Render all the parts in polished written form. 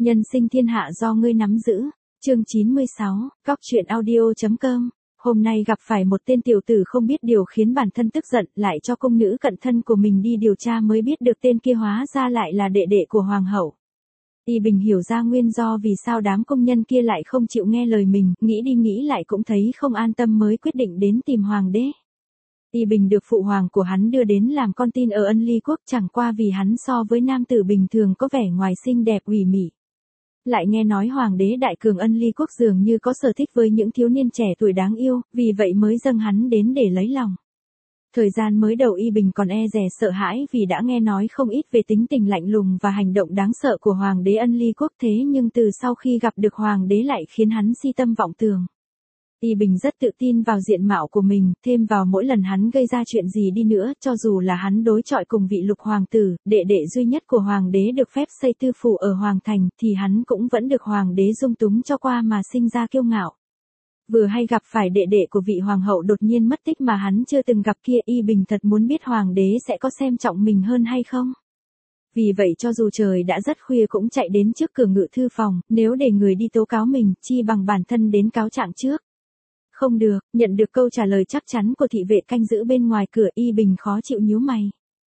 Nhân sinh thiên hạ do ngươi nắm giữ. Chương 96, cóc truyện audio.com. Hôm nay gặp phải một tên tiểu tử không biết điều khiến bản thân tức giận, lại cho công nữ cận thân của mình đi điều tra mới biết được tên kia hóa ra lại là đệ đệ của hoàng hậu. Y Bình hiểu ra nguyên do vì sao đám công nhân kia lại không chịu nghe lời mình, nghĩ đi nghĩ lại cũng thấy không an tâm mới quyết định đến tìm hoàng đế. Y Bình được phụ hoàng của hắn đưa đến làm con tin ở Ân Ly quốc, chẳng qua vì hắn so với nam tử bình thường có vẻ ngoài xinh đẹp ủy mị. Lại nghe nói hoàng đế đại cường Ân Ly quốc dường như có sở thích với những thiếu niên trẻ tuổi đáng yêu, vì vậy mới dâng hắn đến để lấy lòng. Thời gian mới đầu Y Bình còn e dè sợ hãi vì đã nghe nói không ít về tính tình lạnh lùng và hành động đáng sợ của hoàng đế Ân Ly quốc, thế nhưng từ sau khi gặp được hoàng đế lại khiến hắn si tâm vọng tưởng. Y Bình rất tự tin vào diện mạo của mình, thêm vào mỗi lần hắn gây ra chuyện gì đi nữa, cho dù là hắn đối chọi cùng vị lục hoàng tử, đệ đệ duy nhất của hoàng đế được phép xây tư phủ ở hoàng thành, thì hắn cũng vẫn được hoàng đế dung túng cho qua mà sinh ra kiêu ngạo. Vừa hay gặp phải đệ đệ của vị hoàng hậu đột nhiên mất tích mà hắn chưa từng gặp kia, Y Bình thật muốn biết hoàng đế sẽ có xem trọng mình hơn hay không. Vì vậy cho dù trời đã rất khuya cũng chạy đến trước cửa ngự thư phòng, nếu để người đi tố cáo mình, chi bằng bản thân đến cáo trạng trước. Không được, nhận được câu trả lời chắc chắn của thị vệ canh giữ bên ngoài cửa, Y Bình khó chịu nhíu mày.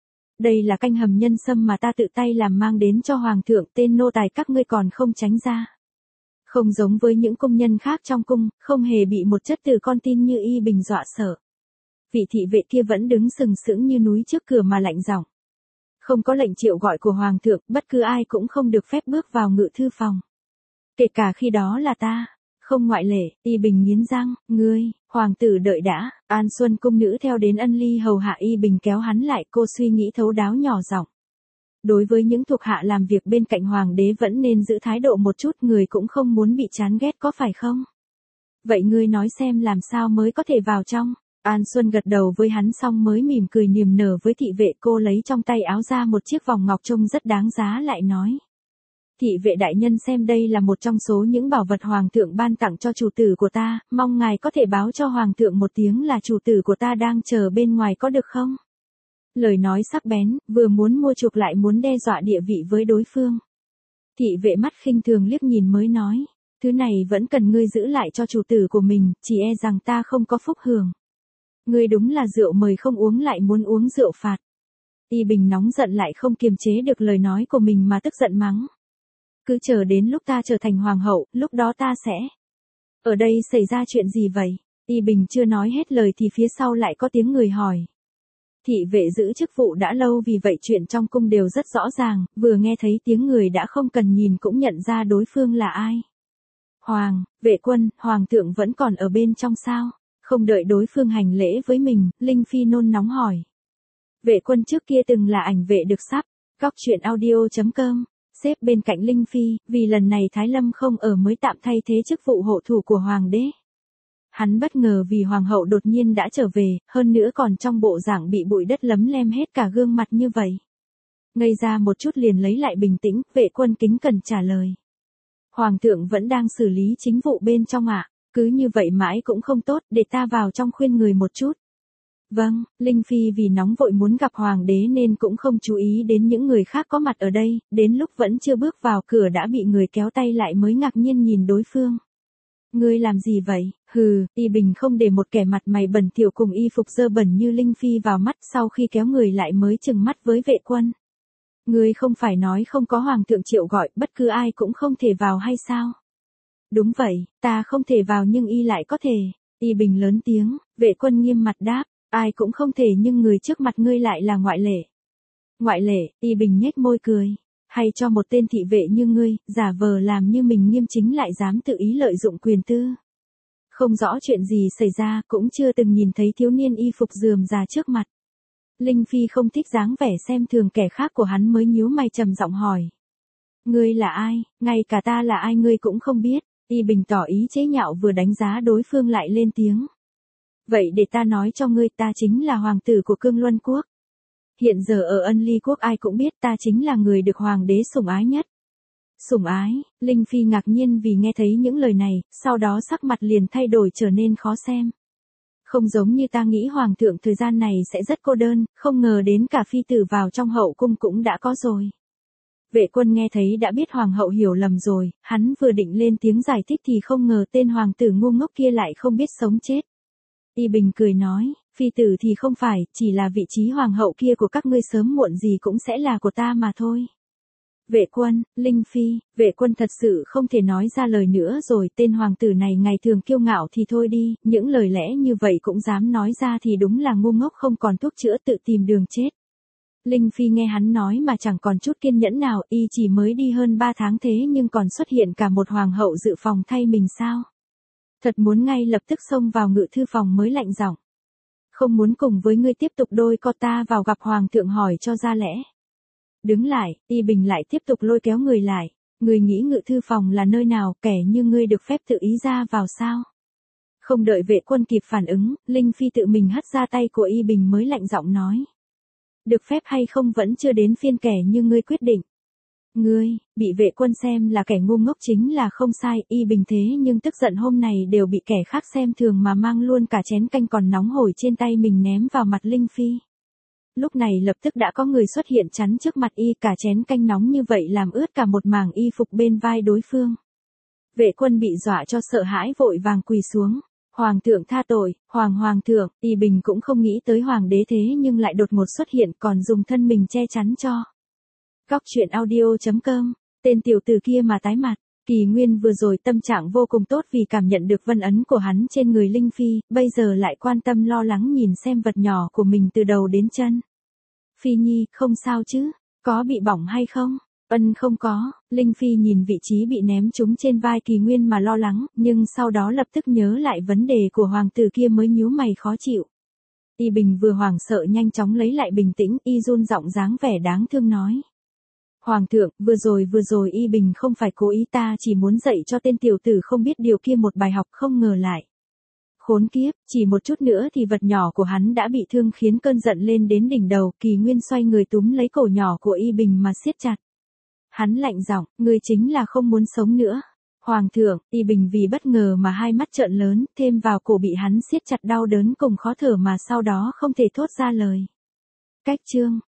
Đây là canh hầm nhân sâm mà ta tự tay làm mang đến cho hoàng thượng, tên nô tài các ngươi còn không tránh ra. Không giống với những công nhân khác trong cung, không hề bị một chất từ con tin như Y Bình dọa sợ. Vị thị vệ kia vẫn đứng sừng sững như núi trước cửa mà lạnh giọng. Không có lệnh triệu gọi của hoàng thượng, bất cứ ai cũng không được phép bước vào ngự thư phòng. Kể cả khi đó là ta. Không ngoại lệ. Y Bình nghiến răng, ngươi, hoàng tử đợi đã. An Xuân cung nữ theo đến Ân Ly hầu hạ Y Bình kéo hắn lại, cô suy nghĩ thấu đáo nhỏ giọng. Đối với những thuộc hạ làm việc bên cạnh hoàng đế vẫn nên giữ thái độ một chút, người cũng không muốn bị chán ghét có phải không? Vậy ngươi nói xem làm sao mới có thể vào trong? An Xuân gật đầu với hắn xong mới mỉm cười niềm nở với thị vệ, cô lấy trong tay áo ra một chiếc vòng ngọc trông rất đáng giá lại nói. Thị vệ đại nhân xem đây là một trong số những bảo vật hoàng thượng ban tặng cho chủ tử của ta, mong ngài có thể báo cho hoàng thượng một tiếng là chủ tử của ta đang chờ bên ngoài có được không? Lời nói sắc bén, vừa muốn mua chuộc lại muốn đe dọa địa vị với đối phương. Thị vệ mắt khinh thường liếc nhìn mới nói, thứ này vẫn cần ngươi giữ lại cho chủ tử của mình, chỉ e rằng ta không có phúc hưởng. Ngươi đúng là rượu mời không uống lại muốn uống rượu phạt. Y Bình nóng giận lại không kiềm chế được lời nói của mình mà tức giận mắng. Cứ chờ đến lúc ta trở thành hoàng hậu, lúc đó ta sẽ. Ở đây xảy ra chuyện gì vậy? Y Bình chưa nói hết lời thì phía sau lại có tiếng người hỏi. Thị vệ giữ chức vụ đã lâu vì vậy chuyện trong cung đều rất rõ ràng, vừa nghe thấy tiếng người đã không cần nhìn cũng nhận ra đối phương là ai. Vệ quân, hoàng thượng vẫn còn ở bên trong sao? Không đợi đối phương hành lễ với mình, Linh Phi nôn nóng hỏi. Vệ quân trước kia từng là ảnh vệ được sắp, cóc truyện audio.com. Xếp bên cạnh Linh Phi, vì lần này Thái Lâm không ở mới tạm thay thế chức vụ hộ thủ của hoàng đế. Hắn bất ngờ vì hoàng hậu đột nhiên đã trở về, hơn nữa còn trong bộ dạng bị bụi đất lấm lem hết cả gương mặt như vậy. Ngây ra một chút liền lấy lại bình tĩnh, vệ quân kính cẩn trả lời. Hoàng thượng vẫn đang xử lý chính vụ bên trong ạ, cứ như vậy mãi cũng không tốt, để ta vào trong khuyên người một chút. Vâng, Linh Phi vì nóng vội muốn gặp hoàng đế nên cũng không chú ý đến những người khác có mặt ở đây, đến lúc vẫn chưa bước vào cửa đã bị người kéo tay lại mới ngạc nhiên nhìn đối phương. Ngươi làm gì vậy? Hừ, Y Bình không để một kẻ mặt mày bẩn thỉu cùng y phục dơ bẩn như Linh Phi vào mắt, sau khi kéo người lại mới trừng mắt với vệ quân. Ngươi không phải nói không có hoàng thượng triệu gọi, bất cứ ai cũng không thể vào hay sao? Đúng vậy, ta không thể vào nhưng y lại có thể. Y Bình lớn tiếng, vệ quân nghiêm mặt đáp. Ai cũng không thể nhưng người trước mặt ngươi lại là ngoại lệ. Ngoại lệ, Y Bình nhếch môi cười. Hay cho một tên thị vệ như ngươi, giả vờ làm như mình nghiêm chính lại dám tự ý lợi dụng quyền tư. Không rõ chuyện gì xảy ra, cũng chưa từng nhìn thấy thiếu niên y phục rườm rà trước mặt. Linh Phi không thích dáng vẻ xem thường kẻ khác của hắn mới nhíu mày trầm giọng hỏi. Ngươi là ai, ngay cả ta là ai ngươi cũng không biết. Y Bình tỏ ý chế nhạo vừa đánh giá đối phương lại lên tiếng. Vậy để ta nói cho ngươi, ta chính là hoàng tử của Cương Luân quốc. Hiện giờ ở Ân Ly quốc ai cũng biết ta chính là người được hoàng đế sủng ái nhất. Sủng ái? Linh Phi ngạc nhiên vì nghe thấy những lời này, sau đó sắc mặt liền thay đổi trở nên khó xem. Không giống như ta nghĩ hoàng thượng thời gian này sẽ rất cô đơn, không ngờ đến cả phi tử vào trong hậu cung cũng đã có rồi. Vệ Quân nghe thấy đã biết hoàng hậu hiểu lầm rồi, hắn vừa định lên tiếng giải thích thì không ngờ tên hoàng tử ngu ngốc kia lại không biết sống chết. Y Bình cười nói, phi tử thì không phải, chỉ là vị trí hoàng hậu kia của các ngươi sớm muộn gì cũng sẽ là của ta mà thôi. Vệ Quân, Linh Phi, Vệ Quân thật sự không thể nói ra lời nữa rồi, tên hoàng tử này ngày thường kiêu ngạo thì thôi đi, những lời lẽ như vậy cũng dám nói ra thì đúng là ngu ngốc không còn thuốc chữa tự tìm đường chết. Linh Phi nghe hắn nói mà chẳng còn chút kiên nhẫn nào, y chỉ mới đi hơn 3 tháng thế nhưng còn xuất hiện cả một hoàng hậu dự phòng thay mình sao? Thật muốn ngay lập tức xông vào ngự thư phòng mới lạnh giọng. Không muốn cùng với ngươi tiếp tục đôi co, ta vào gặp hoàng thượng hỏi cho ra lẽ. Đứng lại, Y Bình lại tiếp tục lôi kéo người lại. Ngươi nghĩ ngự thư phòng là nơi nào, kẻ như ngươi được phép tự ý ra vào sao? Không đợi Vệ Quân kịp phản ứng, Linh Phi tự mình hất ra tay của Y Bình mới lạnh giọng nói. Được phép hay không vẫn chưa đến phiên kẻ như ngươi quyết định. Ngươi, bị Vệ Quân xem là kẻ ngu ngốc chính là không sai, Y Bình thế nhưng tức giận hôm này đều bị kẻ khác xem thường mà mang luôn cả chén canh còn nóng hổi trên tay mình ném vào mặt Linh Phi. Lúc này lập tức đã có người xuất hiện chắn trước mặt y, cả chén canh nóng như vậy làm ướt cả một mảng y phục bên vai đối phương. Vệ Quân bị dọa cho sợ hãi vội vàng quỳ xuống. Hoàng thượng tha tội, hoàng thượng. Y Bình cũng không nghĩ tới hoàng đế thế nhưng lại đột ngột xuất hiện còn dùng thân mình che chắn cho. Góc truyện audio.com, tên tiểu tử kia mà tái mặt. Kỳ Nguyên vừa rồi tâm trạng vô cùng tốt vì cảm nhận được vân ấn của hắn trên người Linh Phi, bây giờ lại quan tâm lo lắng nhìn xem vật nhỏ của mình từ đầu đến chân. Phi Nhi, không sao chứ? Có bị bỏng hay không? Ân không có. Linh Phi nhìn vị trí bị ném trúng trên vai Kỳ Nguyên mà lo lắng, nhưng sau đó lập tức nhớ lại vấn đề của hoàng tử kia mới nhíu mày khó chịu. Y Bình vừa hoảng sợ nhanh chóng lấy lại bình tĩnh, y run giọng dáng vẻ đáng thương nói. Hoàng thượng, vừa rồi Y Bình không phải cố ý, ta chỉ muốn dạy cho tên tiểu tử không biết điều kia một bài học, không ngờ lại. Khốn kiếp, chỉ một chút nữa thì vật nhỏ của hắn đã bị thương khiến cơn giận lên đến đỉnh đầu. Kỳ Nguyên xoay người túm lấy cổ nhỏ của Y Bình mà siết chặt. Hắn lạnh giọng, ngươi chính là không muốn sống nữa. Hoàng thượng, Y Bình vì bất ngờ mà hai mắt trợn lớn, thêm vào cổ bị hắn siết chặt đau đớn cùng khó thở mà sau đó không thể thốt ra lời. Cách chương